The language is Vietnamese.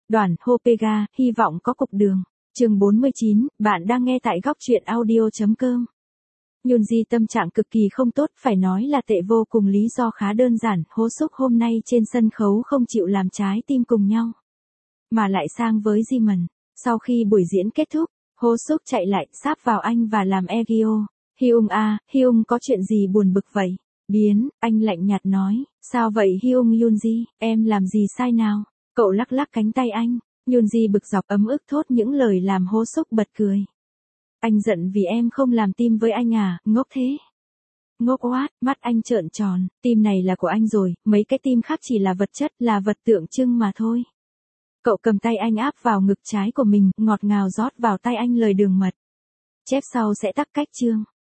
Đoàn Hopega, hy vọng có cục đường. Chương 49, bạn đang nghe tại góc truyện audio.com. Yoonji tâm trạng cực kỳ không tốt, phải nói là tệ vô cùng, lý do khá đơn giản, Hô Súc hôm nay trên sân khấu không chịu làm trái tim cùng nhau, mà lại sang với Jimin. Sau khi buổi diễn kết thúc, Hô Súc chạy lại, sáp vào anh và làm Egyo. Hyung à, Hyung có chuyện gì buồn bực vậy? Biến, anh lạnh nhạt nói, sao vậy Hyung? Yoonji, em làm gì sai nào? Cậu lắc lắc cánh tay anh. Yoonji bực dọc ấm ức thốt những lời làm Hô Súc bật cười. Anh giận vì em không làm team với anh à, ngốc thế. Ngốc quá, mắt anh trợn tròn, team này là của anh rồi, mấy cái team khác chỉ là vật chất, là vật tượng trưng mà thôi. Cậu cầm tay anh áp vào ngực trái của mình, ngọt ngào rót vào tay anh lời đường mật. Chép sau sẽ tắc cách chương.